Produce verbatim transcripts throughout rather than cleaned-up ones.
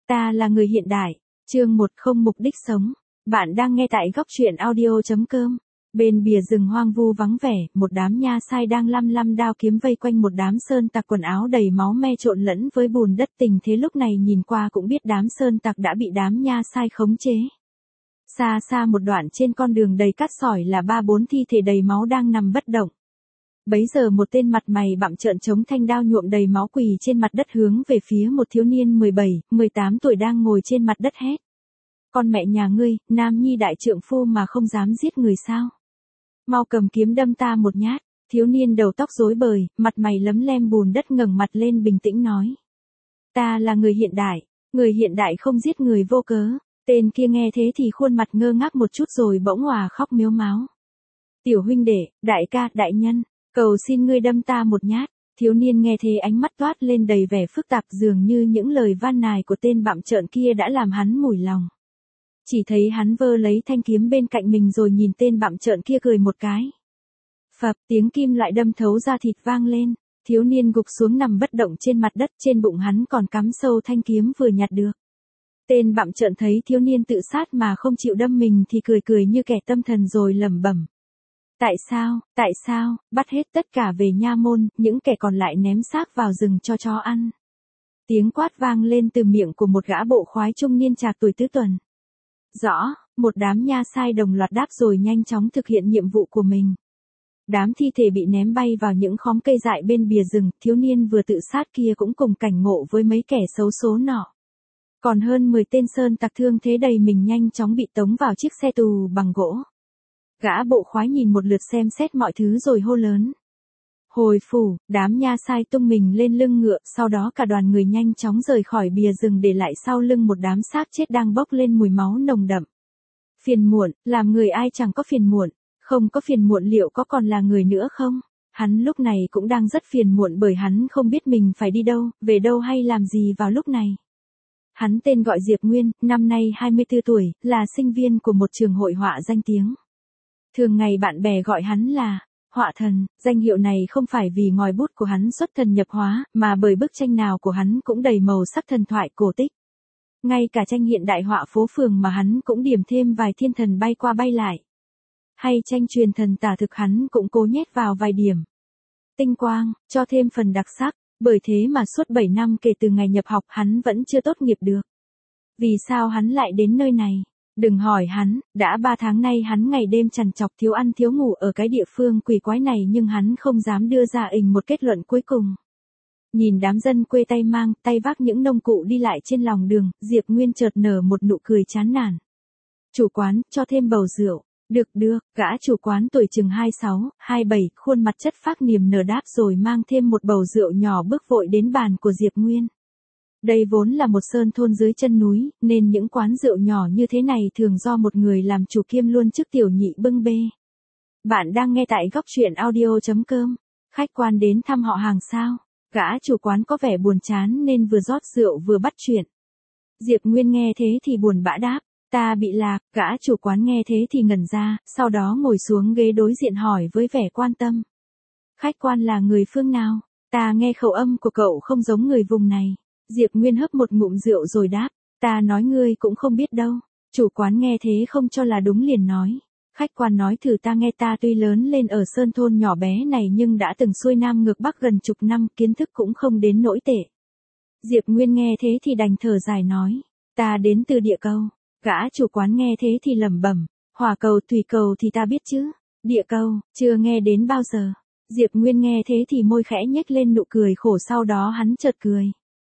Ta là người hiện đại. Chương một không mục đích sống. Bạn đang nghe tại góc truyện audio chấm com. Bên bìa rừng hoang vu vắng vẻ, một đám nha sai đang lăm lăm đao kiếm vây quanh một đám sơn tặc quần áo đầy máu me trộn lẫn với bùn đất. Tình thế lúc này nhìn qua cũng biết đám sơn tặc đã bị đám nha sai khống chế. Xa xa một đoạn trên con đường đầy cát sỏi là ba bốn thi thể đầy máu đang nằm bất động. Bấy giờ một tên mặt mày bặm trợn chống thanh đao nhuộm đầy máu quỳ trên mặt đất hướng về phía một thiếu niên mười bảy, mười tám tuổi đang ngồi trên mặt đất hét. Con mẹ nhà ngươi, nam nhi đại trượng phu mà không dám giết người sao? Mau cầm kiếm đâm ta một nhát. Thiếu niên đầu tóc rối bời, mặt mày lấm lem bùn đất ngẩng mặt lên bình tĩnh nói. Ta là người hiện đại, người hiện đại không giết người vô cớ. Tên kia nghe thế thì khuôn mặt ngơ ngác một chút rồi bỗng òa khóc miếu máo. Tiểu huynh đệ, đại ca, đại nhân, cầu xin ngươi đâm ta một nhát. Thiếu niên nghe thế ánh mắt toát lên đầy vẻ phức tạp, dường như những lời van nài của tên bặm trợn kia đã làm hắn mủi lòng. Chỉ thấy hắn vơ lấy thanh kiếm bên cạnh mình rồi nhìn tên bặm trợn kia cười một cái. Phập, tiếng kim loại đâm thấu ra thịt vang lên, thiếu niên gục xuống nằm bất động trên mặt đất, trên bụng hắn còn cắm sâu thanh kiếm vừa nhặt được. Tên bặm trợn thấy thiếu niên tự sát mà không chịu đâm mình thì cười cười như kẻ tâm thần rồi lẩm bẩm. Tại sao, tại sao, bắt hết tất cả về nha môn, những kẻ còn lại ném xác vào rừng cho chó ăn. Tiếng quát vang lên từ miệng của một gã bộ khoái trung niên trạc tuổi tứ tuần. Rõ, một đám nha sai đồng loạt đáp rồi nhanh chóng thực hiện nhiệm vụ của mình. Đám thi thể bị ném bay vào những khóm cây dại bên bìa rừng, thiếu niên vừa tự sát kia cũng cùng cảnh ngộ với mấy kẻ xấu số nọ. Còn hơn mười tên sơn tặc thương thế đầy mình nhanh chóng bị tống vào chiếc xe tù bằng gỗ. Gã bộ khoái nhìn một lượt xem xét mọi thứ rồi hô lớn. Hồi phủ, đám nha sai tung mình lên lưng ngựa, sau đó cả đoàn người nhanh chóng rời khỏi bìa rừng để lại sau lưng một đám xác chết đang bốc lên mùi máu nồng đậm. Phiền muộn, làm người ai chẳng có phiền muộn, không có phiền muộn liệu có còn là người nữa không? Hắn lúc này cũng đang rất phiền muộn bởi hắn không biết mình phải đi đâu, về đâu hay làm gì vào lúc này. Hắn tên gọi Diệp Nguyên, năm nay hai mươi tư tuổi, là sinh viên của một trường hội họa danh tiếng. Thường ngày bạn bè gọi hắn là họa thần, danh hiệu này không phải vì ngòi bút của hắn xuất thần nhập hóa, mà bởi bức tranh nào của hắn cũng đầy màu sắc thần thoại cổ tích. Ngay cả tranh hiện đại họa phố phường mà hắn cũng điểm thêm vài thiên thần bay qua bay lại. Hay tranh truyền thần tả thực hắn cũng cố nhét vào vài điểm tinh quang, cho thêm phần đặc sắc, bởi thế mà suốt bảy năm kể từ ngày nhập học hắn vẫn chưa tốt nghiệp được. Vì sao hắn lại đến nơi này? Đừng hỏi hắn, đã ba tháng nay hắn ngày đêm trằn trọc thiếu ăn thiếu ngủ ở cái địa phương quỷ quái này nhưng hắn không dám đưa ra ình một kết luận cuối cùng. Nhìn đám dân quê tay mang, tay vác những nông cụ đi lại trên lòng đường, Diệp Nguyên chợt nở một nụ cười chán nản. Chủ quán, cho thêm bầu rượu. Được được, gã chủ quán tuổi chừng hai mươi sáu, hai mươi bảy, khuôn mặt chất phác niềm nở đáp rồi mang thêm một bầu rượu nhỏ bước vội đến bàn của Diệp Nguyên. Đây vốn là một sơn thôn dưới chân núi, nên những quán rượu nhỏ như thế này thường do một người làm chủ kiêm luôn chức tiểu nhị bưng bê. Bạn đang nghe tại góc truyện audio chấm com. Khách quan đến thăm họ hàng sao? Gã chủ quán có vẻ buồn chán nên vừa rót rượu vừa bắt chuyện. Diệp Nguyên nghe thế thì buồn bã đáp. Ta bị lạc. Gã chủ quán nghe thế thì ngẩn ra, sau đó ngồi xuống ghế đối diện hỏi với vẻ quan tâm. Khách quan là người phương nào? Ta nghe khẩu âm của cậu không giống người vùng này. Diệp Nguyên hớp một ngụm rượu rồi đáp, ta nói ngươi cũng không biết đâu. Chủ quán nghe thế không cho là đúng liền nói. Khách quan nói thử ta nghe, ta tuy lớn lên ở sơn thôn nhỏ bé này nhưng đã từng xuôi nam ngược bắc gần chục năm, kiến thức cũng không đến nỗi tệ. Diệp Nguyên nghe thế thì đành thở dài nói, ta đến từ địa cầu. Gã chủ quán nghe thế thì lẩm bẩm, hỏa cầu thủy cầu thì ta biết chứ, địa cầu, chưa nghe đến bao giờ. Diệp Nguyên nghe thế thì môi khẽ nhếch lên nụ cười khổ, sau đó hắn chợt cười.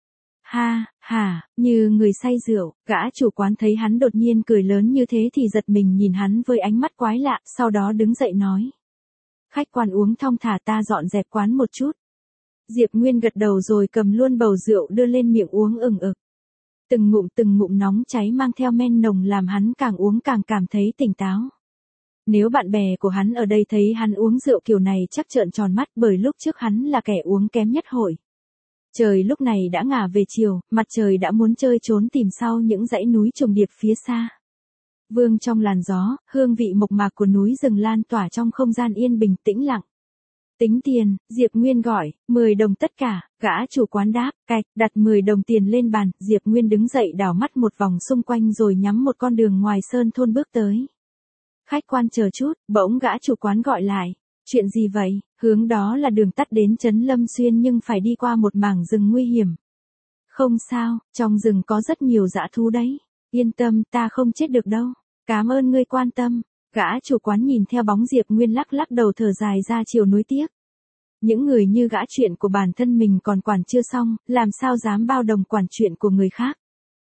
Ha, hả, như người say rượu, gã chủ quán thấy hắn đột nhiên cười lớn như thế thì giật mình nhìn hắn với ánh mắt quái lạ, sau đó đứng dậy nói. Khách quan uống thong thả, ta dọn dẹp quán một chút. Diệp Nguyên gật đầu rồi cầm luôn bầu rượu đưa lên miệng uống ừng ực. Từng ngụm từng ngụm nóng cháy mang theo men nồng làm hắn càng uống càng cảm thấy tỉnh táo. Nếu bạn bè của hắn ở đây thấy hắn uống rượu kiểu này chắc trợn tròn mắt, bởi lúc trước hắn là kẻ uống kém nhất hội. Trời lúc này đã ngả về chiều, mặt trời đã muốn chơi trốn tìm sau những dãy núi trùng điệp phía xa. Vương trong làn gió, hương vị mộc mạc của núi rừng lan tỏa trong không gian yên bình tĩnh lặng. Tính tiền, Diệp Nguyên gọi, mười đồng tất cả, gã chủ quán đáp, cạch, đặt mười đồng tiền lên bàn, Diệp Nguyên đứng dậy đảo mắt một vòng xung quanh rồi nhắm một con đường ngoài sơn thôn bước tới. Khách quan chờ chút, bỗng gã chủ quán gọi lại, chuyện gì vậy, hướng đó là đường tắt đến trấn Lâm Xuyên nhưng phải đi qua một mảng rừng nguy hiểm. Không sao, trong rừng có rất nhiều dã thú đấy, yên tâm ta không chết được đâu, cảm ơn ngươi quan tâm. Gã chủ quán nhìn theo bóng Diệp Nguyên lắc lắc đầu thở dài ra chiều nuối tiếc. Những người như gã chuyện của bản thân mình còn quản chưa xong, làm sao dám bao đồng quản chuyện của người khác.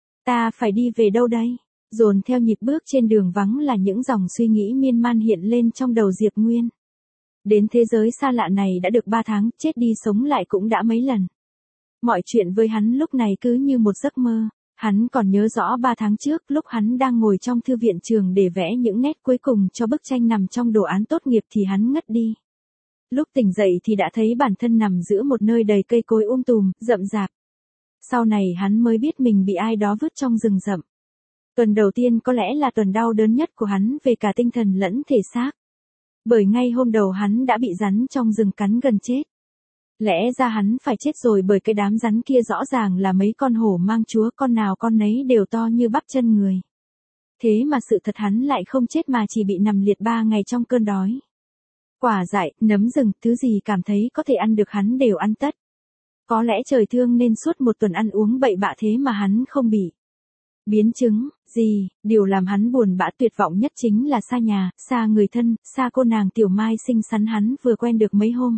Ta phải đi về đâu đây? Dồn theo nhịp bước trên đường vắng là những dòng suy nghĩ miên man hiện lên trong đầu Diệp Nguyên. Đến thế giới xa lạ này đã được ba tháng, chết đi sống lại cũng đã mấy lần. Mọi chuyện với hắn lúc này cứ như một giấc mơ. Hắn còn nhớ rõ ba tháng trước lúc hắn đang ngồi trong thư viện trường để vẽ những nét cuối cùng cho bức tranh nằm trong đồ án tốt nghiệp thì hắn ngất đi. Lúc tỉnh dậy thì đã thấy bản thân nằm giữa một nơi đầy cây cối um tùm, rậm rạp. Sau này hắn mới biết mình bị ai đó vứt trong rừng rậm. Tuần đầu tiên có lẽ là tuần đau đớn nhất của hắn về cả tinh thần lẫn thể xác. Bởi ngay hôm đầu hắn đã bị rắn trong rừng cắn gần chết. Lẽ ra hắn phải chết rồi bởi cái đám rắn kia rõ ràng là mấy con hổ mang chúa, con nào con nấy đều to như bắp chân người. Thế mà sự thật hắn lại không chết mà chỉ bị nằm liệt ba ngày trong cơn đói. Quả dại, nấm rừng, thứ gì cảm thấy có thể ăn được hắn đều ăn tất. Có lẽ trời thương nên suốt một tuần ăn uống bậy bạ thế mà hắn không bị biến chứng gì. Điều làm hắn buồn bã tuyệt vọng nhất chính là xa nhà, xa người thân, xa cô nàng Tiểu Mai xinh xắn hắn vừa quen được mấy hôm.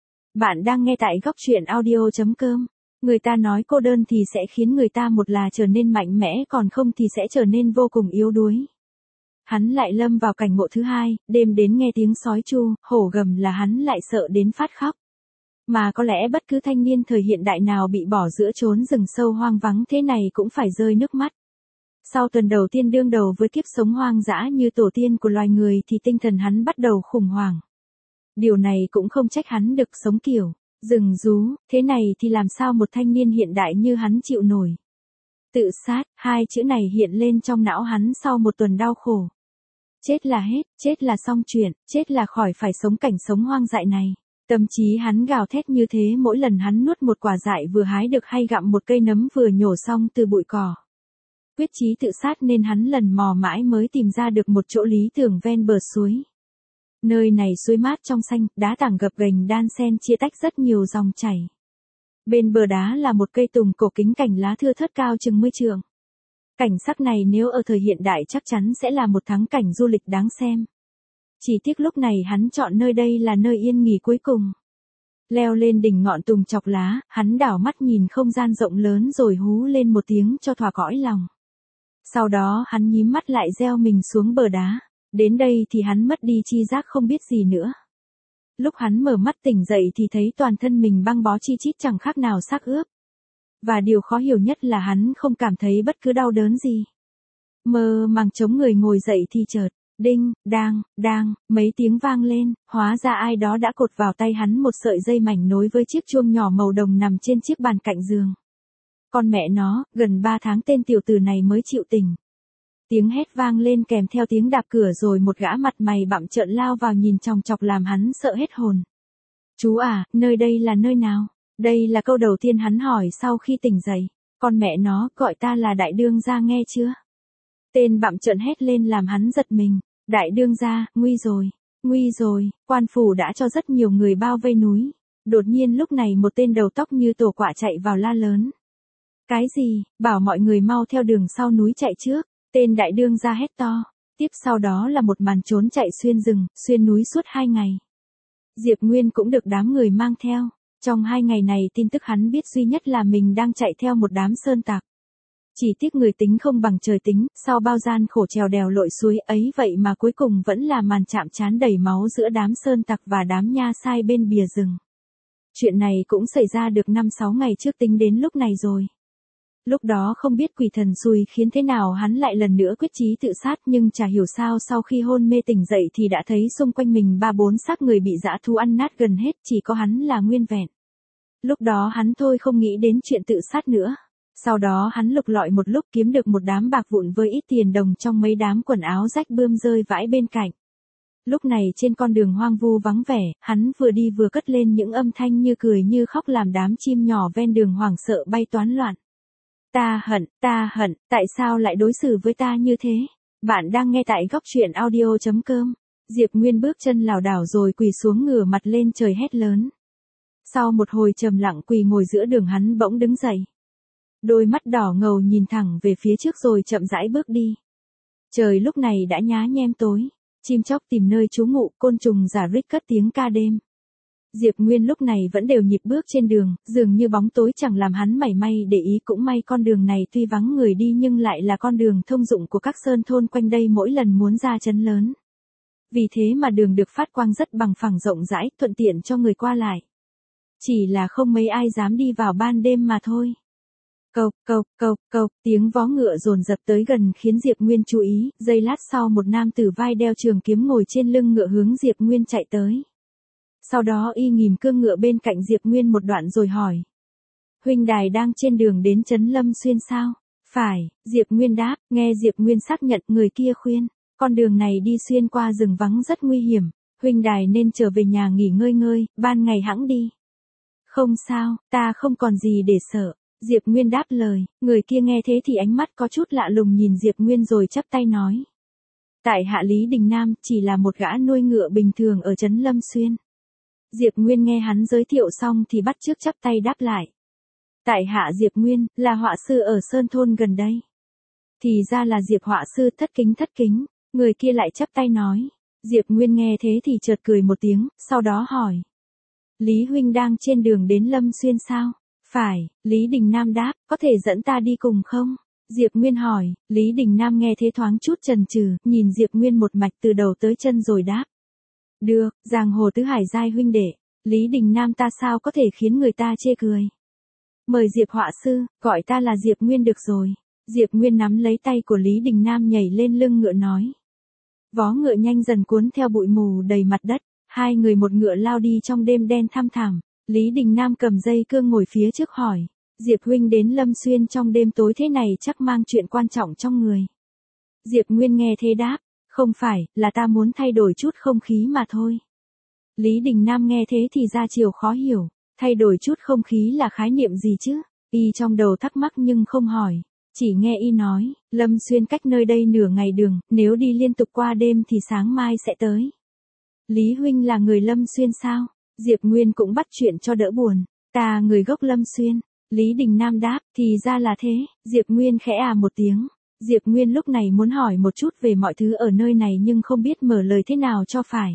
Bạn đang nghe tại góc truyện audio chấm com. Người ta nói cô đơn thì sẽ khiến người ta một là trở nên mạnh mẽ còn không thì sẽ trở nên vô cùng yếu đuối. Hắn lại lâm vào cảnh ngộ thứ hai, đêm đến nghe tiếng sói tru, hổ gầm là hắn lại sợ đến phát khóc. Mà có lẽ bất cứ thanh niên thời hiện đại nào bị bỏ giữa chốn rừng sâu hoang vắng thế này cũng phải rơi nước mắt. Sau tuần đầu tiên đương đầu với kiếp sống hoang dã như tổ tiên của loài người thì tinh thần hắn bắt đầu khủng hoảng. Điều này cũng không trách hắn được sống kiểu rừng rú, thế này thì làm sao một thanh niên hiện đại như hắn chịu nổi. Tự sát, hai chữ này hiện lên trong não hắn sau một tuần đau khổ. Chết là hết, chết là xong chuyện, chết là khỏi phải sống cảnh sống hoang dại này. Tâm trí hắn gào thét như thế mỗi lần hắn nuốt một quả dại vừa hái được hay gặm một cây nấm vừa nhổ xong từ bụi cỏ. Quyết chí tự sát nên hắn lần mò mãi mới tìm ra được một chỗ lý tưởng ven bờ suối. Nơi này suối mát trong xanh, đá tảng gập ghềnh đan xen chia tách rất nhiều dòng chảy. Bên bờ đá là một cây tùng cổ kính cành lá thưa thớt cao chừng mươi trượng. Cảnh sắc này nếu ở thời hiện đại chắc chắn sẽ là một thắng cảnh du lịch đáng xem. Chỉ tiếc lúc này hắn chọn nơi đây là nơi yên nghỉ cuối cùng. Leo lên đỉnh ngọn tùng chọc lá, hắn đảo mắt nhìn không gian rộng lớn rồi hú lên một tiếng cho thỏa cõi lòng. Sau đó hắn nhím mắt lại gieo mình xuống bờ đá. Đến đây thì hắn mất đi chi giác không biết gì nữa. Lúc hắn mở mắt tỉnh dậy thì thấy toàn thân mình băng bó chi chít chẳng khác nào xác ướp. Và điều khó hiểu nhất là hắn không cảm thấy bất cứ đau đớn gì. Mơ màng chống người ngồi dậy thì chợt, đinh, đang, đang, mấy tiếng vang lên, hóa ra ai đó đã cột vào tay hắn một sợi dây mảnh nối với chiếc chuông nhỏ màu đồng nằm trên chiếc bàn cạnh giường. Con mẹ nó, gần ba tháng tên tiểu tử này mới chịu tỉnh. Tiếng hét vang lên kèm theo tiếng đạp cửa rồi một gã mặt mày bặm trợn lao vào nhìn chòng chọc làm hắn sợ hết hồn. Chú à, nơi đây là nơi nào? Đây là câu đầu tiên hắn hỏi sau khi tỉnh dậy. Con mẹ nó, gọi ta là đại đương gia nghe chưa? Tên bặm trợn hét lên làm hắn giật mình. Đại đương gia, nguy rồi, nguy rồi, quan phủ đã cho rất nhiều người bao vây núi. Đột nhiên lúc này một tên đầu tóc như tổ quạ chạy vào la lớn. Cái gì, bảo mọi người mau theo đường sau núi chạy trước. Tên đại đương gia hét to. Tiếp sau đó là một màn trốn chạy xuyên rừng, xuyên núi suốt hai ngày. Diệp Nguyên cũng được đám người mang theo. Trong hai ngày này tin tức hắn biết duy nhất là mình đang chạy theo một đám sơn tặc. Chỉ tiếc người tính không bằng trời tính, sau bao gian khổ trèo đèo lội suối ấy vậy mà cuối cùng vẫn là màn chạm trán đầy máu giữa đám sơn tặc và đám nha sai bên bìa rừng. Chuyện này cũng xảy ra được năm sáu ngày trước tính đến lúc này rồi. Lúc đó không biết quỷ thần xui khiến thế nào hắn lại lần nữa quyết chí tự sát nhưng chả hiểu sao sau khi hôn mê tỉnh dậy thì đã thấy xung quanh mình ba bốn xác người bị dã thú ăn nát gần hết chỉ có hắn là nguyên vẹn. Lúc đó hắn thôi không nghĩ đến chuyện tự sát nữa. Sau đó hắn lục lọi một lúc kiếm được một đám bạc vụn với ít tiền đồng trong mấy đám quần áo rách bươm rơi vãi bên cạnh. Lúc này trên con đường hoang vu vắng vẻ, hắn vừa đi vừa cất lên những âm thanh như cười như khóc làm đám chim nhỏ ven đường hoảng sợ bay toán loạn. Ta hận, ta hận, tại sao lại đối xử với ta như thế? Bạn đang nghe tại góc truyện audio chấm com. Diệp Nguyên bước chân lảo đảo rồi quỳ xuống ngửa mặt lên trời hét lớn. Sau một hồi trầm lặng quỳ ngồi giữa đường hắn bỗng đứng dậy. Đôi mắt đỏ ngầu nhìn thẳng về phía trước rồi chậm rãi bước đi. Trời lúc này đã nhá nhem tối. Chim chóc tìm nơi trú ngụ, côn trùng rả rích cất tiếng ca đêm. Diệp Nguyên lúc này vẫn đều nhịp bước trên đường, dường như bóng tối chẳng làm hắn mảy may để ý. Cũng may con đường này tuy vắng người đi nhưng lại là con đường thông dụng của các sơn thôn quanh đây mỗi lần muốn ra trấn lớn. Vì thế mà đường được phát quang rất bằng phẳng rộng rãi, thuận tiện cho người qua lại. Chỉ là không mấy ai dám đi vào ban đêm mà thôi. Cộc, cộc, cộc, cộc, tiếng vó ngựa dồn dập tới gần khiến Diệp Nguyên chú ý, giây lát sau một nam tử vai đeo trường kiếm ngồi trên lưng ngựa hướng Diệp Nguyên chạy tới. Sau đó y nghìm cương ngựa bên cạnh Diệp Nguyên một đoạn rồi hỏi. Huynh đài đang trên đường đến trấn Lâm Xuyên sao? Phải, Diệp Nguyên đáp, nghe Diệp Nguyên xác nhận người kia khuyên, con đường này đi xuyên qua rừng vắng rất nguy hiểm, huynh đài nên trở về nhà nghỉ ngơi ngơi, ban ngày hẵng đi. Không sao, ta không còn gì để sợ. Diệp Nguyên đáp lời, người kia nghe thế thì ánh mắt có chút lạ lùng nhìn Diệp Nguyên rồi chắp tay nói. Tại hạ Lý Đình Nam chỉ là một gã nuôi ngựa bình thường ở trấn Lâm Xuyên. Diệp Nguyên nghe hắn giới thiệu xong thì bắt chước chắp tay đáp lại. Tại hạ Diệp Nguyên, là họa sư ở Sơn Thôn gần đây. Thì ra là Diệp họa sư, thất kính thất kính, người kia lại chắp tay nói. Diệp Nguyên nghe thế thì chợt cười một tiếng, sau đó hỏi. Lý huynh đang trên đường đến Lâm Xuyên sao? Phải, Lý Đình Nam đáp, có thể dẫn ta đi cùng không? Diệp Nguyên hỏi, Lý Đình Nam nghe thế thoáng chút chần chừ, nhìn Diệp Nguyên một mạch từ đầu tới chân rồi đáp. Được, giang hồ tứ hải giai huynh đệ, Lý Đình Nam ta sao có thể khiến người ta chê cười. Mời Diệp họa sư, gọi ta là Diệp Nguyên được rồi. Diệp Nguyên nắm lấy tay của Lý Đình Nam nhảy lên lưng ngựa nói. Vó ngựa nhanh dần cuốn theo bụi mù đầy mặt đất, hai người một ngựa lao đi trong đêm đen thăm thẳm. Lý Đình Nam cầm dây cương ngồi phía trước hỏi, Diệp huynh đến Lâm Xuyên trong đêm tối thế này chắc mang chuyện quan trọng trong người. Diệp Nguyên nghe thế đáp, không phải, là ta muốn thay đổi chút không khí mà thôi. Lý Đình Nam nghe thế thì ra chiều khó hiểu, thay đổi chút không khí là khái niệm gì chứ? Y trong đầu thắc mắc nhưng không hỏi, chỉ nghe y nói, Lâm Xuyên cách nơi đây nửa ngày đường, nếu đi liên tục qua đêm thì sáng mai sẽ tới. Lý huynh là người Lâm Xuyên sao? Diệp Nguyên cũng bắt chuyện cho đỡ buồn. Ta người gốc Lâm Xuyên. Lý Đình Nam đáp, thì ra là thế. Diệp Nguyên khẽ à một tiếng. Diệp Nguyên lúc này muốn hỏi một chút về mọi thứ ở nơi này nhưng không biết mở lời thế nào cho phải.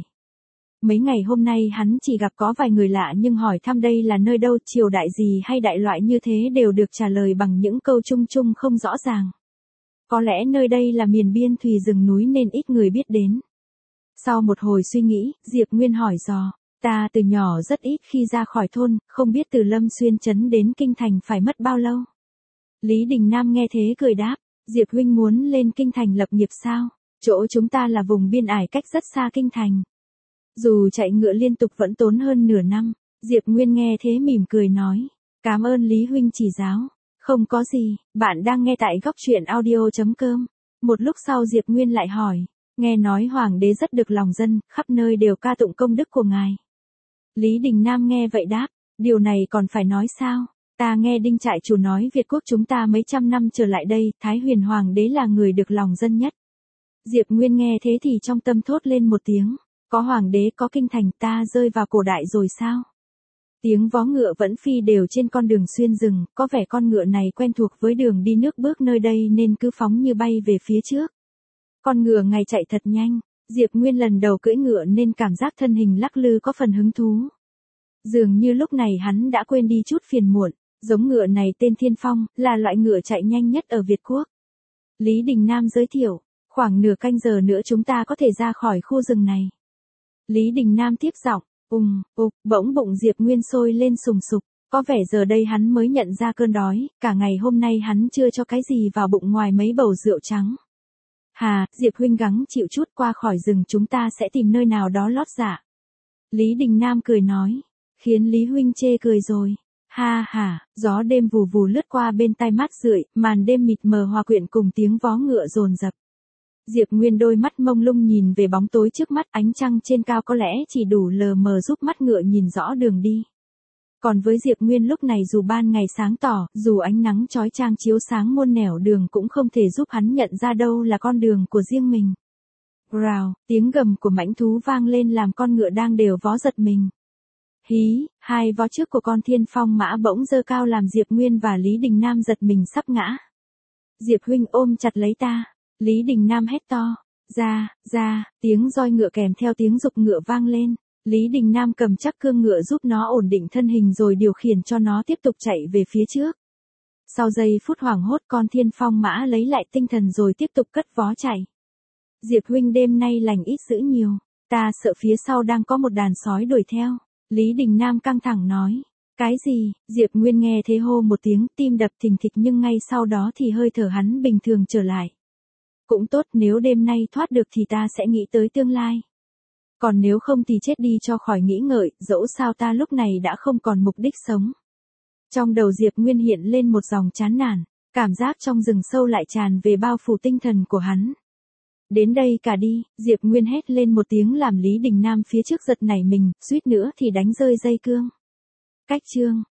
Mấy ngày hôm nay hắn chỉ gặp có vài người lạ nhưng hỏi thăm đây là nơi đâu, triều đại gì hay đại loại như thế đều được trả lời bằng những câu chung chung không rõ ràng. Có lẽ nơi đây là miền biên thùy rừng núi nên ít người biết đến. Sau một hồi suy nghĩ, Diệp Nguyên hỏi dò. Ta từ nhỏ rất ít khi ra khỏi thôn, không biết từ Lâm Xuyên trấn đến Kinh Thành phải mất bao lâu. Lý Đình Nam nghe thế cười đáp, Diệp huynh muốn lên Kinh Thành lập nghiệp sao? Chỗ chúng ta là vùng biên ải cách rất xa Kinh Thành. Dù chạy ngựa liên tục vẫn tốn hơn nửa năm, Diệp Nguyên nghe thế mỉm cười nói, cảm ơn Lý huynh chỉ giáo. Không có gì, bạn đang nghe tại góc truyện audio chấm com. Một lúc sau Diệp Nguyên lại hỏi, nghe nói hoàng đế rất được lòng dân, khắp nơi đều ca tụng công đức của ngài. Lý Đình Nam nghe vậy đáp, điều này còn phải nói sao? Ta nghe Đinh trại chủ nói Việt quốc chúng ta mấy trăm năm trở lại đây, Thái Huyền Hoàng đế là người được lòng dân nhất. Diệp Nguyên nghe thế thì trong tâm thốt lên một tiếng, có hoàng đế có kinh thành ta rơi vào cổ đại rồi sao? Tiếng vó ngựa vẫn phi đều trên con đường xuyên rừng, có vẻ con ngựa này quen thuộc với đường đi nước bước nơi đây nên cứ phóng như bay về phía trước. Con ngựa ngày chạy thật nhanh, Diệp Nguyên lần đầu cưỡi ngựa nên cảm giác thân hình lắc lư có phần hứng thú. Dường như lúc này hắn đã quên đi chút phiền muộn, giống ngựa này tên Thiên Phong, là loại ngựa chạy nhanh nhất ở Việt Quốc. Lý Đình Nam giới thiệu, khoảng nửa canh giờ nữa chúng ta có thể ra khỏi khu rừng này. Lý Đình Nam tiếp giọng, ùng, ục, bỗng bụng Diệp Nguyên sôi lên sùng sục, có vẻ giờ đây hắn mới nhận ra cơn đói, cả ngày hôm nay hắn chưa cho cái gì vào bụng ngoài mấy bầu rượu trắng. Hà, Diệp huynh gắng chịu chút qua khỏi rừng chúng ta sẽ tìm nơi nào đó lót dạ. Lý Đình Nam cười nói, khiến Lý huynh chê cười rồi. Ha ha, gió đêm vù vù lướt qua bên tai mát rượi, màn đêm mịt mờ hòa quyện cùng tiếng vó ngựa dồn dập. Diệp Nguyên đôi mắt mông lung nhìn về bóng tối trước mắt, ánh trăng trên cao có lẽ chỉ đủ lờ mờ giúp mắt ngựa nhìn rõ đường đi. Còn với Diệp Nguyên lúc này dù ban ngày sáng tỏ, dù ánh nắng chói chang chiếu sáng muôn nẻo đường cũng không thể giúp hắn nhận ra đâu là con đường của riêng mình. Rào, tiếng gầm của mãnh thú vang lên làm con ngựa đang đều vó giật mình. Hí, hai vó trước của con thiên phong mã bỗng dơ cao làm Diệp Nguyên và Lý Đình Nam giật mình sắp ngã. Diệp huynh ôm chặt lấy ta. Lý Đình Nam hét to. Ra, ra, tiếng roi ngựa kèm theo tiếng giục ngựa vang lên. Lý Đình Nam cầm chắc cương ngựa giúp nó ổn định thân hình rồi điều khiển cho nó tiếp tục chạy về phía trước. Sau giây phút hoảng hốt con thiên phong mã lấy lại tinh thần rồi tiếp tục cất vó chạy. Diệp huynh đêm nay lành ít dữ nhiều, ta sợ phía sau đang có một đàn sói đuổi theo. Lý Đình Nam căng thẳng nói. Cái gì? Diệp Nguyên nghe thế hô một tiếng, tim đập thình thịch nhưng ngay sau đó thì hơi thở hắn bình thường trở lại. Cũng tốt, nếu đêm nay thoát được thì ta sẽ nghĩ tới tương lai. Còn nếu không thì chết đi cho khỏi nghĩ ngợi, dẫu sao ta lúc này đã không còn mục đích sống. Trong đầu Diệp Nguyên hiện lên một dòng chán nản, cảm giác trong rừng sâu lại tràn về bao phủ tinh thần của hắn. Đến đây cả đi, Diệp Nguyên hét lên một tiếng làm Lý Đình Nam phía trước giật nảy mình, suýt nữa thì đánh rơi dây cương. Cách chương